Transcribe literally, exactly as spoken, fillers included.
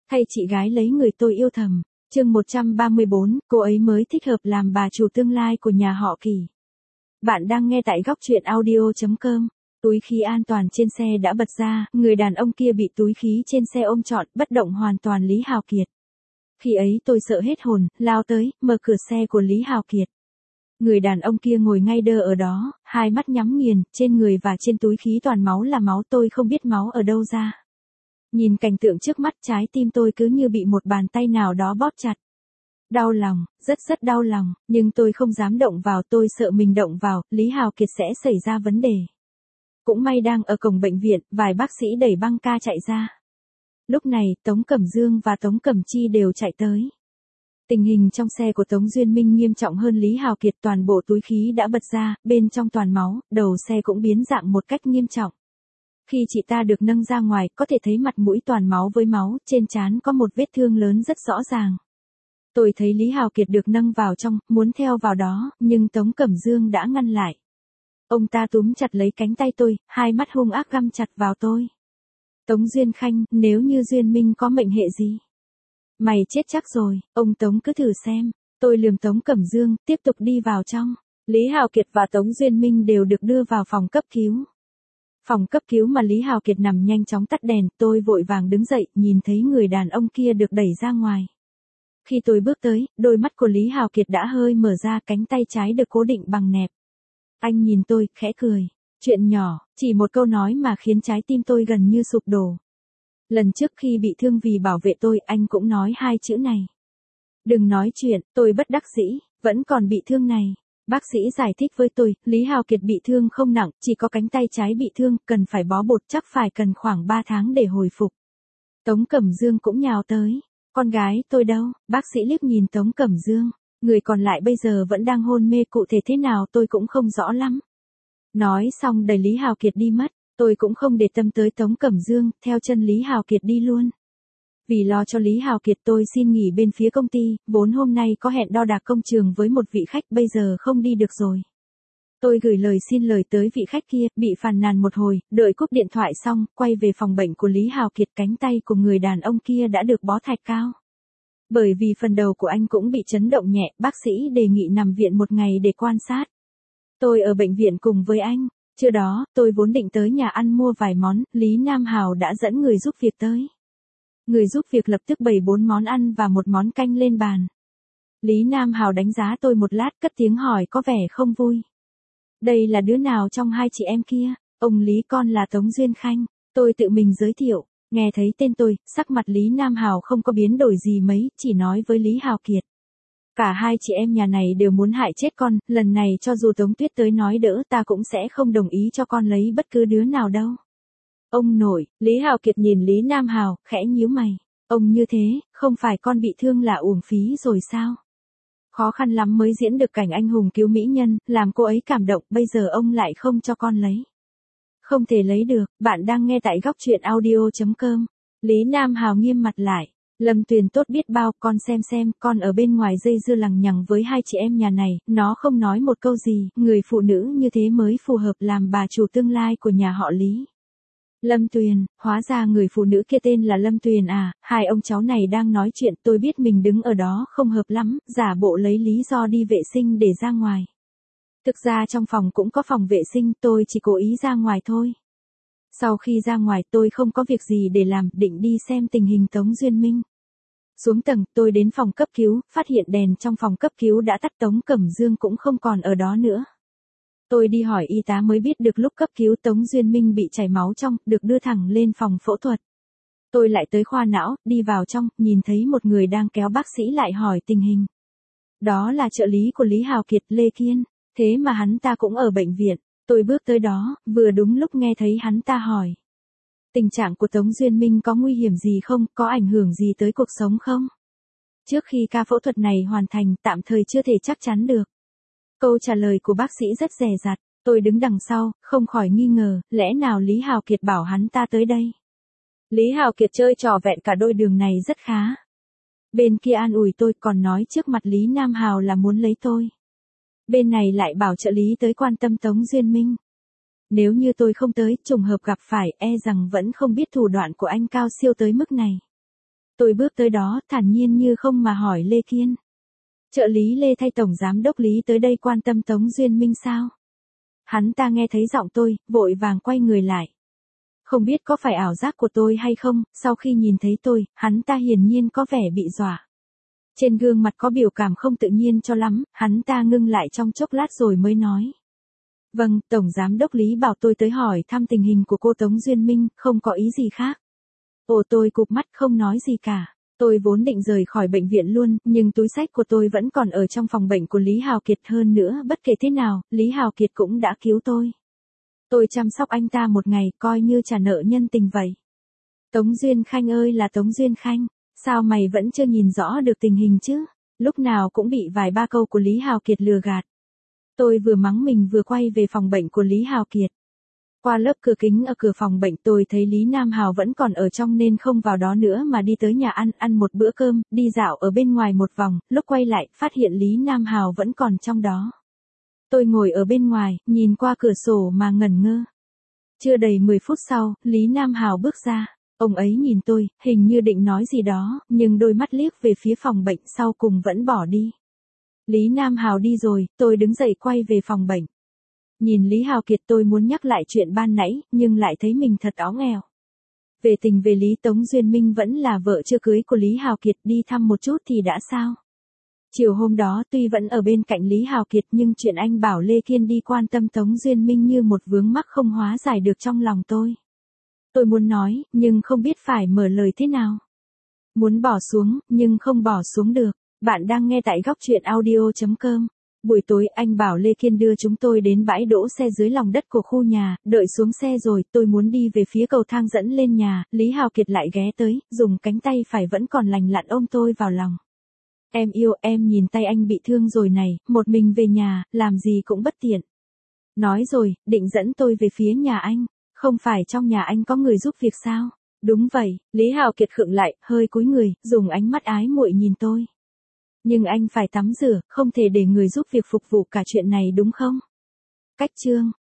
Thay chị gái lấy người tôi yêu thầm. Chương một trăm ba mươi bốn, cô ấy mới thích hợp làm bà chủ tương lai của nhà họ Kỳ. Bạn đang nghe tại góc truyện audio chấm com. Túi khí an toàn trên xe đã bật ra, người đàn ông kia bị túi khí trên xe ôm trọn, bất động hoàn toàn Lý Hào Kiệt. Khi ấy tôi sợ hết hồn, lao tới, mở cửa xe của Lý Hào Kiệt. Người đàn ông kia ngồi ngay đơ ở đó, hai mắt nhắm nghiền, trên người và trên túi khí toàn máu là máu, tôi không biết máu ở đâu ra. Nhìn cảnh tượng trước mắt, trái tim tôi cứ như bị một bàn tay nào đó bóp chặt. Đau lòng, rất rất đau lòng, nhưng tôi không dám động vào, tôi sợ mình động vào, Lý Hào Kiệt sẽ xảy ra vấn đề. Cũng may đang ở cổng bệnh viện, vài bác sĩ đẩy băng ca chạy ra. Lúc này, Tống Cẩm Dương và Tống Cẩm Chi đều chạy tới. Tình hình trong xe của Tống Duyên Minh nghiêm trọng hơn Lý Hào Kiệt, toàn bộ túi khí đã bật ra, bên trong toàn máu, đầu xe cũng biến dạng một cách nghiêm trọng. Khi chị ta được nâng ra ngoài, có thể thấy mặt mũi toàn máu với máu, trên trán có một vết thương lớn rất rõ ràng. Tôi thấy Lý Hào Kiệt được nâng vào trong, muốn theo vào đó, nhưng Tống Cẩm Dương đã ngăn lại. Ông ta túm chặt lấy cánh tay tôi, hai mắt hung ác găm chặt vào tôi. Tống Duyên Khanh, nếu như Duyên Minh có mệnh hệ gì? Mày chết chắc rồi, ông Tống cứ thử xem. Tôi lườm Tống Cẩm Dương, tiếp tục đi vào trong. Lý Hào Kiệt và Tống Duyên Minh đều được đưa vào phòng cấp cứu. Phòng cấp cứu mà Lý Hào Kiệt nằm nhanh chóng tắt đèn, tôi vội vàng đứng dậy, nhìn thấy người đàn ông kia được đẩy ra ngoài. Khi tôi bước tới, đôi mắt của Lý Hào Kiệt đã hơi mở ra, cánh tay trái được cố định bằng nẹp. Anh nhìn tôi, khẽ cười. Chuyện nhỏ, chỉ một câu nói mà khiến trái tim tôi gần như sụp đổ. Lần trước khi bị thương vì bảo vệ tôi, anh cũng nói hai chữ này. Đừng nói chuyện, tôi bất đắc dĩ, vẫn còn bị thương này. Bác sĩ giải thích với tôi, Lý Hào Kiệt bị thương không nặng, chỉ có cánh tay trái bị thương, cần phải bó bột, chắc phải cần khoảng ba tháng để hồi phục. Tống Cẩm Dương cũng nhào tới. Con gái tôi đâu? Bác sĩ liếc nhìn Tống Cẩm Dương. Người còn lại bây giờ vẫn đang hôn mê, cụ thể thế nào tôi cũng không rõ lắm. Nói xong đẩy Lý Hào Kiệt đi mất, tôi cũng không để tâm tới Tống Cẩm Dương, theo chân Lý Hào Kiệt đi luôn. Vì lo cho Lý Hào Kiệt tôi xin nghỉ bên phía công ty, vốn hôm nay có hẹn đo đạc công trường với một vị khách, bây giờ không đi được rồi. Tôi gửi lời xin lời tới vị khách kia, bị phàn nàn một hồi, đợi cúp điện thoại xong, quay về phòng bệnh của Lý Hào Kiệt, cánh tay của người đàn ông kia đã được bó thạch cao. Bởi vì phần đầu của anh cũng bị chấn động nhẹ, bác sĩ đề nghị nằm viện một ngày để quan sát. Tôi ở bệnh viện cùng với anh. Trưa đó, tôi vốn định tới nhà ăn mua vài món, Lý Nam Hào đã dẫn người giúp việc tới. Người giúp việc lập tức bày bốn món ăn và một món canh lên bàn. Lý Nam Hào đánh giá tôi một lát, cất tiếng hỏi có vẻ không vui. Đây là đứa nào trong hai chị em kia? Ông Lý, con là Tống Duyên Khanh. Tôi tự mình giới thiệu. Nghe thấy tên tôi, sắc mặt Lý Nam Hào không có biến đổi gì mấy, chỉ nói với Lý Hào Kiệt. Cả hai chị em nhà này đều muốn hại chết con, lần này cho dù Tống Tuyết tới nói đỡ, ta cũng sẽ không đồng ý cho con lấy bất cứ đứa nào đâu. Ông nội, Lý Hào Kiệt nhìn Lý Nam Hào, khẽ nhíu mày. Ông như thế, không phải con bị thương là uổng phí rồi sao? Khó khăn lắm mới diễn được cảnh anh hùng cứu mỹ nhân, làm cô ấy cảm động, bây giờ ông lại không cho con lấy. Không thể lấy được, bạn đang nghe tại góc truyện audio chấm com. Lý Nam Hào nghiêm mặt lại. Lâm Tuyền tốt biết bao, con xem xem, con ở bên ngoài dây dưa lằng nhằng với hai chị em nhà này, nó không nói một câu gì, người phụ nữ như thế mới phù hợp làm bà chủ tương lai của nhà họ Lý. Lâm Tuyền, hóa ra người phụ nữ kia tên là Lâm Tuyền à, hai ông cháu này đang nói chuyện, tôi biết mình đứng ở đó không hợp lắm, giả bộ lấy lý do đi vệ sinh để ra ngoài. Thực ra trong phòng cũng có phòng vệ sinh, tôi chỉ cố ý ra ngoài thôi. Sau khi ra ngoài tôi không có việc gì để làm, định đi xem tình hình Tống Duyên Minh. Xuống tầng, tôi đến phòng cấp cứu, phát hiện đèn trong phòng cấp cứu đã tắt, Tống Cẩm Dương cũng không còn ở đó nữa. Tôi đi hỏi y tá mới biết được lúc cấp cứu Tống Duyên Minh bị chảy máu trong, được đưa thẳng lên phòng phẫu thuật. Tôi lại tới khoa não, đi vào trong, nhìn thấy một người đang kéo bác sĩ lại hỏi tình hình. Đó là trợ lý của Lý Hào Kiệt, Lê Kiên, thế mà hắn ta cũng ở bệnh viện. Tôi bước tới đó, vừa đúng lúc nghe thấy hắn ta hỏi. Tình trạng của Tống Duyên Minh có nguy hiểm gì không, có ảnh hưởng gì tới cuộc sống không? Trước khi ca phẫu thuật này hoàn thành, tạm thời chưa thể chắc chắn được. Câu trả lời của bác sĩ rất dè dặt, tôi đứng đằng sau, không khỏi nghi ngờ, lẽ nào Lý Hào Kiệt bảo hắn ta tới đây? Lý Hào Kiệt chơi trò vẹn cả đôi đường này rất khá. Bên kia an ủi tôi, còn nói trước mặt Lý Nam Hào là muốn lấy tôi. Bên này lại bảo trợ lý tới quan tâm Tống Duyên Minh. Nếu như tôi không tới, trùng hợp gặp phải, e rằng vẫn không biết thủ đoạn của anh cao siêu tới mức này. Tôi bước tới đó, thản nhiên như không mà hỏi Lê Kiên. Trợ lý Lê thay Tổng Giám đốc Lý tới đây quan tâm Tống Duyên Minh sao? Hắn ta nghe thấy giọng tôi, vội vàng quay người lại. Không biết có phải ảo giác của tôi hay không, sau khi nhìn thấy tôi, hắn ta hiển nhiên có vẻ bị dọa. Trên gương mặt có biểu cảm không tự nhiên cho lắm, hắn ta ngưng lại trong chốc lát rồi mới nói. Vâng, Tổng Giám đốc Lý bảo tôi tới hỏi thăm tình hình của cô Tống Duyên Minh, không có ý gì khác. Ồ, tôi cụp mắt không nói gì cả. Tôi vốn định rời khỏi bệnh viện luôn, nhưng túi xách của tôi vẫn còn ở trong phòng bệnh của Lý Hào Kiệt, hơn nữa bất kể thế nào, Lý Hào Kiệt cũng đã cứu tôi. Tôi chăm sóc anh ta một ngày, coi như trả nợ nhân tình vậy. Tống Duyên Khanh ơi là Tống Duyên Khanh, sao mày vẫn chưa nhìn rõ được tình hình chứ? Lúc nào cũng bị vài ba câu của Lý Hào Kiệt lừa gạt. Tôi vừa mắng mình vừa quay về phòng bệnh của Lý Hào Kiệt. Qua lớp cửa kính ở cửa phòng bệnh tôi thấy Lý Nam Hào vẫn còn ở trong nên không vào đó nữa mà đi tới nhà ăn, ăn một bữa cơm, đi dạo ở bên ngoài một vòng, lúc quay lại, phát hiện Lý Nam Hào vẫn còn trong đó. Tôi ngồi ở bên ngoài, nhìn qua cửa sổ mà ngẩn ngơ. Chưa đầy mười phút sau, Lý Nam Hào bước ra. Ông ấy nhìn tôi, hình như định nói gì đó, nhưng đôi mắt liếc về phía phòng bệnh sau cùng vẫn bỏ đi. Lý Nam Hào đi rồi, tôi đứng dậy quay về phòng bệnh. Nhìn Lý Hào Kiệt tôi muốn nhắc lại chuyện ban nãy, nhưng lại thấy mình thật óng eo. Về tình về lý, Tống Duyên Minh vẫn là vợ chưa cưới của Lý Hào Kiệt, đi thăm một chút thì đã sao. Chiều hôm đó tuy vẫn ở bên cạnh Lý Hào Kiệt nhưng chuyện anh bảo Lê Kiên đi quan tâm Tống Duyên Minh như một vướng mắc không hóa giải được trong lòng tôi. Tôi muốn nói, nhưng không biết phải mở lời thế nào. Muốn bỏ xuống, nhưng không bỏ xuống được. Bạn đang nghe tại góc truyện audio chấm com. Buổi tối anh bảo Lê Kiên đưa chúng tôi đến bãi đỗ xe dưới lòng đất của khu nhà, đợi xuống xe rồi tôi muốn đi về phía cầu thang dẫn lên nhà, Lý Hào Kiệt lại ghé tới, dùng cánh tay phải vẫn còn lành lặn ôm tôi vào lòng. Em yêu, em nhìn tay anh bị thương rồi này, một mình về nhà, làm gì cũng bất tiện. Nói rồi, định dẫn tôi về phía nhà anh, không phải trong nhà anh có người giúp việc sao? Đúng vậy, Lý Hào Kiệt khựng lại, hơi cúi người, dùng ánh mắt ái muội nhìn tôi. Nhưng anh phải tắm rửa, không thể để người giúp việc phục vụ cả chuyện này đúng không? Cách chương